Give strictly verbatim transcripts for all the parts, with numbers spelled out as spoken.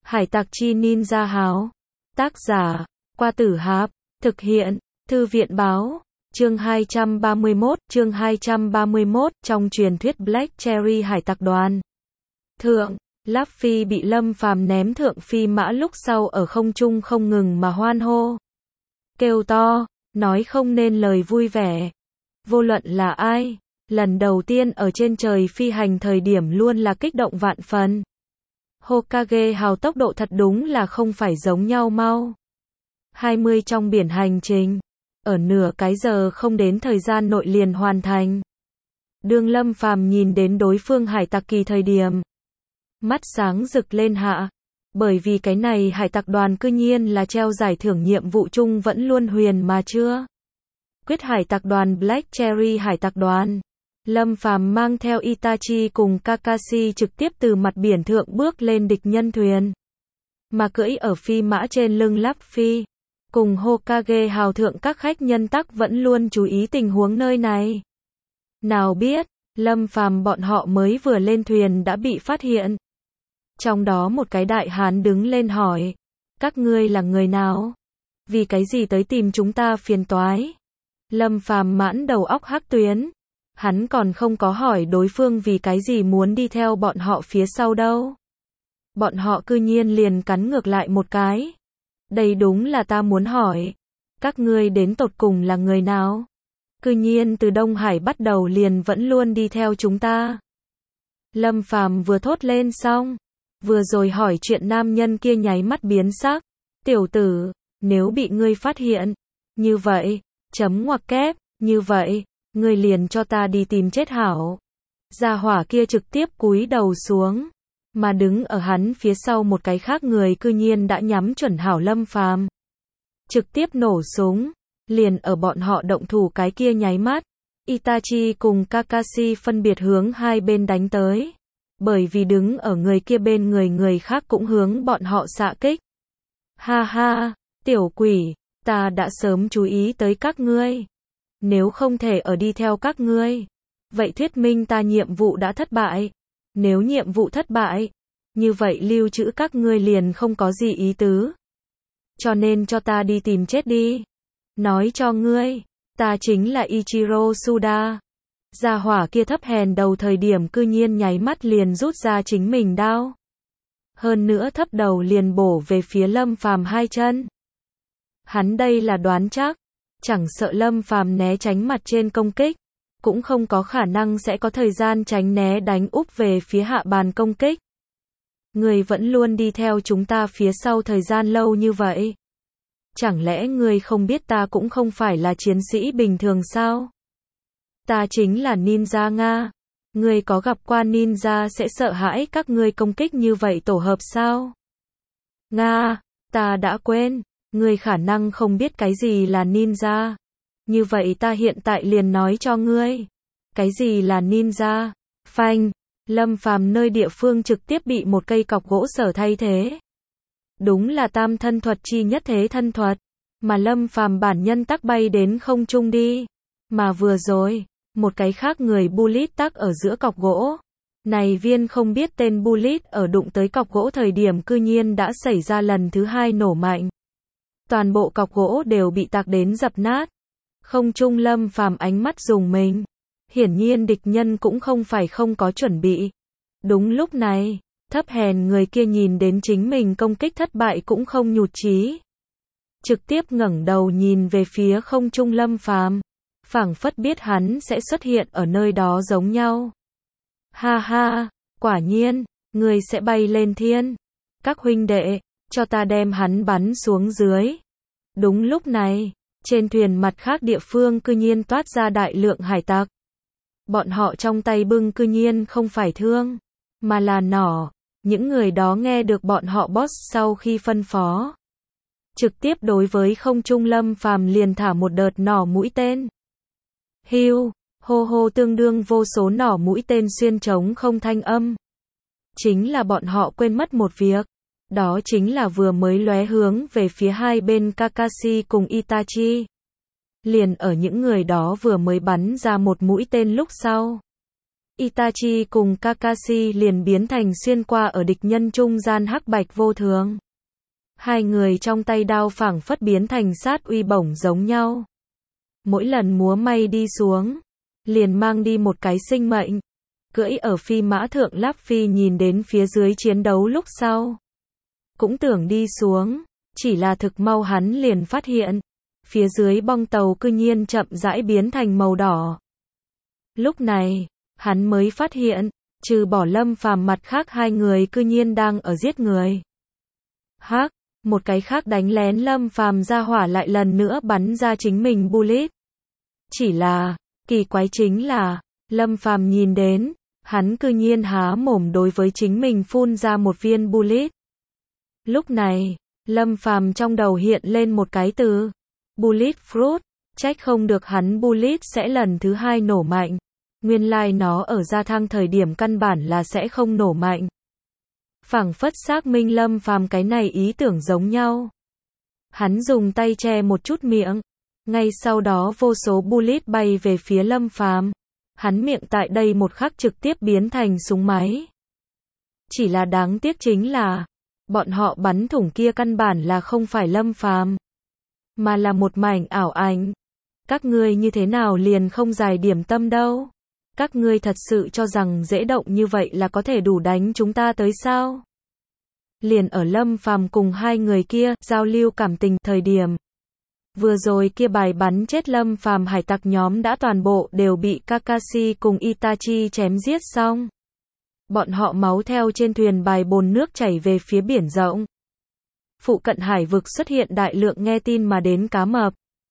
Hải tặc chi ninja háo. Tác giả, Qua Tử Hạp. Thực hiện, Thư viện báo. Chương hai trăm ba mươi mốt, chương hai trăm ba mươi mốt, trong truyền thuyết Black Cherry hải tặc đoàn. Thượng, Luffy bị Lâm Phàm ném thượng phi mã lúc sau ở không trung không ngừng mà hoan hô. Kêu to, nói không nên lời vui vẻ. Vô luận là ai, lần đầu tiên ở trên trời phi hành thời điểm luôn là kích động vạn phần. Hokage hào tốc độ thật đúng là không phải giống nhau mau. hai mươi trong biển hành trình, ở nửa cái giờ không đến thời gian nội liền hoàn thành. Đương Lâm Phàm nhìn đến đối phương hải tặc kỳ thời điểm, mắt sáng rực lên hạ, bởi vì cái này hải tặc đoàn cư nhiên là treo giải thưởng nhiệm vụ chung vẫn luôn huyền mà chưa. Quyết hải tặc đoàn Black Cherry hải tặc đoàn. Lâm Phàm mang theo Itachi cùng Kakashi trực tiếp từ mặt biển thượng bước lên địch nhân thuyền, mà cưỡi ở phi mã trên lưng Luffy. Cùng Hokage hào thượng các khách nhân tắc vẫn luôn chú ý tình huống nơi này. Nào biết, Lâm Phàm bọn họ mới vừa lên thuyền đã bị phát hiện. Trong đó một cái đại hán đứng lên hỏi, các ngươi là người nào? Vì cái gì tới tìm chúng ta phiền toái? Lâm Phàm mãn đầu óc hắc tuyến. Hắn còn không có hỏi đối phương vì cái gì muốn đi theo bọn họ phía sau đâu. Bọn họ cư nhiên liền cắn ngược lại một cái. Đây đúng là ta muốn hỏi. Các ngươi đến tột cùng là người nào? Cư nhiên từ Đông Hải bắt đầu liền vẫn luôn đi theo chúng ta. Lâm Phàm vừa thốt lên xong, vừa rồi hỏi chuyện nam nhân kia nháy mắt biến sắc. Tiểu tử, nếu bị ngươi phát hiện, như vậy, chấm ngoặc kép, như vậy, ngươi liền cho ta đi tìm chết hảo. Gia hỏa kia trực tiếp cúi đầu xuống, mà đứng ở hắn phía sau một cái khác người cư nhiên đã nhắm chuẩn hảo Lâm Phàm. Trực tiếp nổ súng, liền ở bọn họ động thủ cái kia nháy mắt, Itachi cùng Kakashi phân biệt hướng hai bên đánh tới. Bởi vì đứng ở người kia bên người người khác cũng hướng bọn họ xạ kích. Ha ha, tiểu quỷ, ta đã sớm chú ý tới các ngươi. Nếu không thể ở đi theo các ngươi, vậy thuyết minh ta nhiệm vụ đã thất bại. Nếu nhiệm vụ thất bại, như vậy lưu trữ các ngươi liền không có gì ý tứ. Cho nên cho ta đi tìm chết đi. Nói cho ngươi, ta chính là Ichiro Suda. Gia hỏa kia thấp hèn đầu thời điểm cư nhiên nháy mắt liền rút ra chính mình đao. Hơn nữa thấp đầu liền bổ về phía Lâm Phàm hai chân. Hắn đây là đoán chắc, chẳng sợ Lâm Phàm né tránh mặt trên công kích, cũng không có khả năng sẽ có thời gian tránh né đánh úp về phía hạ bàn công kích. Người vẫn luôn đi theo chúng ta phía sau thời gian lâu như vậy. Chẳng lẽ người không biết ta cũng không phải là chiến sĩ bình thường sao? Ta chính là ninja Nga. Người có gặp qua ninja sẽ sợ hãi các ngươi công kích như vậy tổ hợp sao? Nga, ta đã quên. Ngươi khả năng không biết cái gì là ninja. Như vậy ta hiện tại liền nói cho ngươi. Cái gì là ninja? Phanh, Lâm Phàm nơi địa phương trực tiếp bị một cây cọc gỗ sở thay thế. Đúng là tam thân thuật chi nhất thế thân thuật. Mà Lâm Phàm bản nhân tắc bay đến không trung đi. Mà vừa rồi, một cái khác người bullet tắc ở giữa cọc gỗ. Này viên không biết tên bullet ở đụng tới cọc gỗ thời điểm cư nhiên đã xảy ra lần thứ hai nổ mạnh. Toàn bộ cọc gỗ đều bị tạc đến dập nát. Không trung Lâm Phàm ánh mắt rùng mình. Hiển nhiên địch nhân cũng không phải không có chuẩn bị. Đúng lúc này, thấp hèn người kia nhìn đến chính mình công kích thất bại cũng không nhụt chí. Trực tiếp ngẩng đầu nhìn về phía không trung Lâm Phàm, phảng phất biết hắn sẽ xuất hiện ở nơi đó giống nhau. Ha ha, quả nhiên, người sẽ bay lên thiên. Các huynh đệ, cho ta đem hắn bắn xuống dưới. Đúng lúc này, trên thuyền mặt khác địa phương cư nhiên toát ra đại lượng hải tặc. Bọn họ trong tay bưng cư nhiên không phải thương, mà là nỏ. Những người đó nghe được bọn họ boss sau khi phân phó, trực tiếp đối với không trung Lâm Phàm liền thả một đợt nỏ mũi tên. Hiu, hô hô tương đương vô số nỏ mũi tên xuyên trống không thanh âm. Chính là bọn họ quên mất một việc. Đó chính là vừa mới lóe hướng về phía hai bên Kakashi cùng Itachi. Liền ở những người đó vừa mới bắn ra một mũi tên lúc sau. Itachi cùng Kakashi liền biến thành xuyên qua ở địch nhân trung gian hắc bạch vô thường. Hai người trong tay đao phảng phất biến thành sát uy bổng giống nhau. Mỗi lần múa may đi xuống, liền mang đi một cái sinh mệnh. Cưỡi ở phi mã thượng Luffy nhìn đến phía dưới chiến đấu lúc sau. Cũng tưởng đi xuống, chỉ là thực mau hắn liền phát hiện. Phía dưới bong tàu cư nhiên chậm rãi biến thành màu đỏ. Lúc này, hắn mới phát hiện, trừ bỏ Lâm Phàm mặt khác hai người cư nhiên đang ở giết người. Hắc, một cái khác đánh lén Lâm Phàm ra hỏa lại lần nữa bắn ra chính mình bullet. Chỉ là, kỳ quái chính là, Lâm Phàm nhìn đến, hắn cư nhiên há mồm đối với chính mình phun ra một viên bullet. Lúc này, Lâm Phàm trong đầu hiện lên một cái từ, bullet fruit, trách không được hắn bullet sẽ lần thứ hai nổ mạnh. Nguyên lai like nó ở gia thang thời điểm căn bản là sẽ không nổ mạnh. Phảng phất xác minh Lâm Phàm cái này ý tưởng giống nhau. Hắn dùng tay che một chút miệng, ngay sau đó vô số bullet bay về phía Lâm Phàm. Hắn miệng tại đây một khắc trực tiếp biến thành súng máy. Chỉ là đáng tiếc chính là, bọn họ bắn thủng kia căn bản là không phải Lâm Phàm, mà là một mảnh ảo ảnh. Các ngươi như thế nào liền không giải điểm tâm đâu? Các ngươi thật sự cho rằng dễ động như vậy là có thể đủ đánh chúng ta tới sao? Liền ở Lâm Phàm cùng hai người kia giao lưu cảm tình thời điểm. Vừa rồi kia bài bắn chết Lâm Phàm hải tặc nhóm đã toàn bộ đều bị Kakashi cùng Itachi chém giết xong. Bọn họ máu theo trên thuyền bài bồn nước chảy về phía biển rộng. Phụ cận hải vực xuất hiện đại lượng nghe tin mà đến cá mập.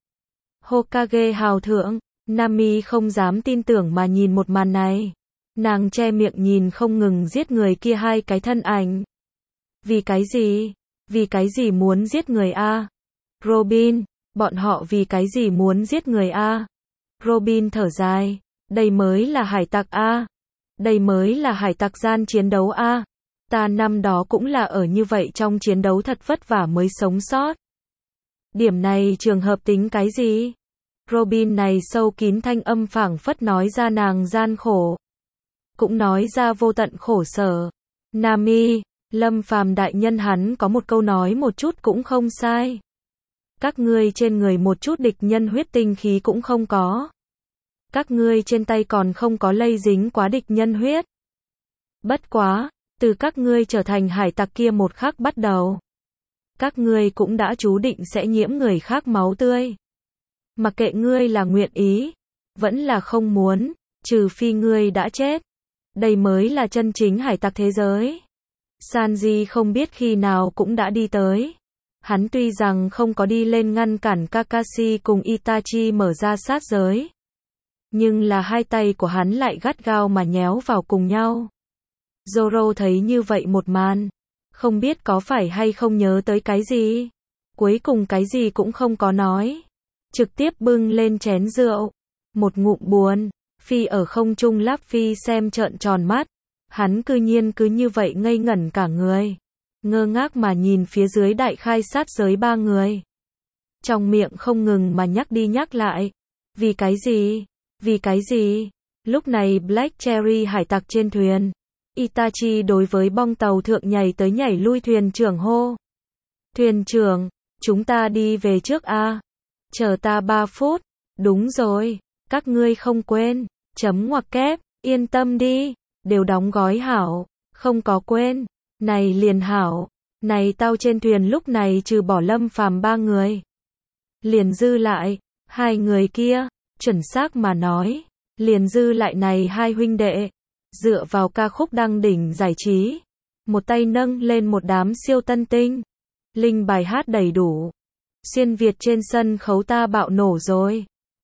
Hokage hào thượng, Nami không dám tin tưởng mà nhìn một màn này. Nàng che miệng nhìn không ngừng giết người kia hai cái thân ảnh. Vì cái gì? Vì cái gì muốn giết người a? Robin, bọn họ vì cái gì muốn giết người a? Robin thở dài, đây mới là hải tặc a. Đây mới là hải tặc gian chiến đấu a. Ta năm đó cũng là ở như vậy trong chiến đấu thật vất vả mới sống sót. Điểm này trường hợp tính cái gì? Robin này sâu kín thanh âm phảng phất nói ra nàng gian khổ. Cũng nói ra vô tận khổ sở. Nami, Lâm Phàm đại nhân hắn có một câu nói một chút cũng không sai. Các ngươi trên người một chút địch nhân huyết tinh khí cũng không có. Các ngươi trên tay còn không có lây dính quá địch nhân huyết. Bất quá, từ các ngươi trở thành hải tặc kia một khắc bắt đầu. Các ngươi cũng đã chú định sẽ nhiễm người khác máu tươi. Mặc kệ ngươi là nguyện ý, vẫn là không muốn, trừ phi ngươi đã chết. Đây mới là chân chính hải tặc thế giới. Sanji không biết khi nào cũng đã đi tới. Hắn tuy rằng không có đi lên ngăn cản Kakashi cùng Itachi mở ra sát giới. Nhưng là hai tay của hắn lại gắt gao mà nhéo vào cùng nhau. Zoro thấy như vậy một màn. Không biết có phải hay không nhớ tới cái gì. Cuối cùng cái gì cũng không có nói. Trực tiếp bưng lên chén rượu. Một ngụm buồn. Phi ở không trung Luffy xem trợn tròn mắt. Hắn cư nhiên cứ như vậy ngây ngẩn cả người. Ngơ ngác mà nhìn phía dưới đại khai sát giới ba người. Trong miệng không ngừng mà nhắc đi nhắc lại. Vì cái gì? Vì cái gì? Lúc này Black Cherry hải tặc trên thuyền. Itachi đối với bong tàu thượng nhảy tới nhảy lui thuyền trưởng hô. Thuyền trưởng, chúng ta đi về trước a. Chờ ta ba phút. Đúng rồi, các ngươi không quên. Chấm ngoặc kép, yên tâm đi. Đều đóng gói hảo. Không có quên. Này liền hảo. Này tao trên thuyền lúc này trừ bỏ Lâm Phàm ba người. Liền dư lại. Hai người kia. Chuẩn xác mà nói. Liền dư lại này hai huynh đệ. Dựa vào ca khúc đăng đỉnh giải trí. Một tay nâng lên một đám siêu tân tinh. Linh bài hát đầy đủ. Xuyên Việt trên sân khấu ta bạo nổ rồi.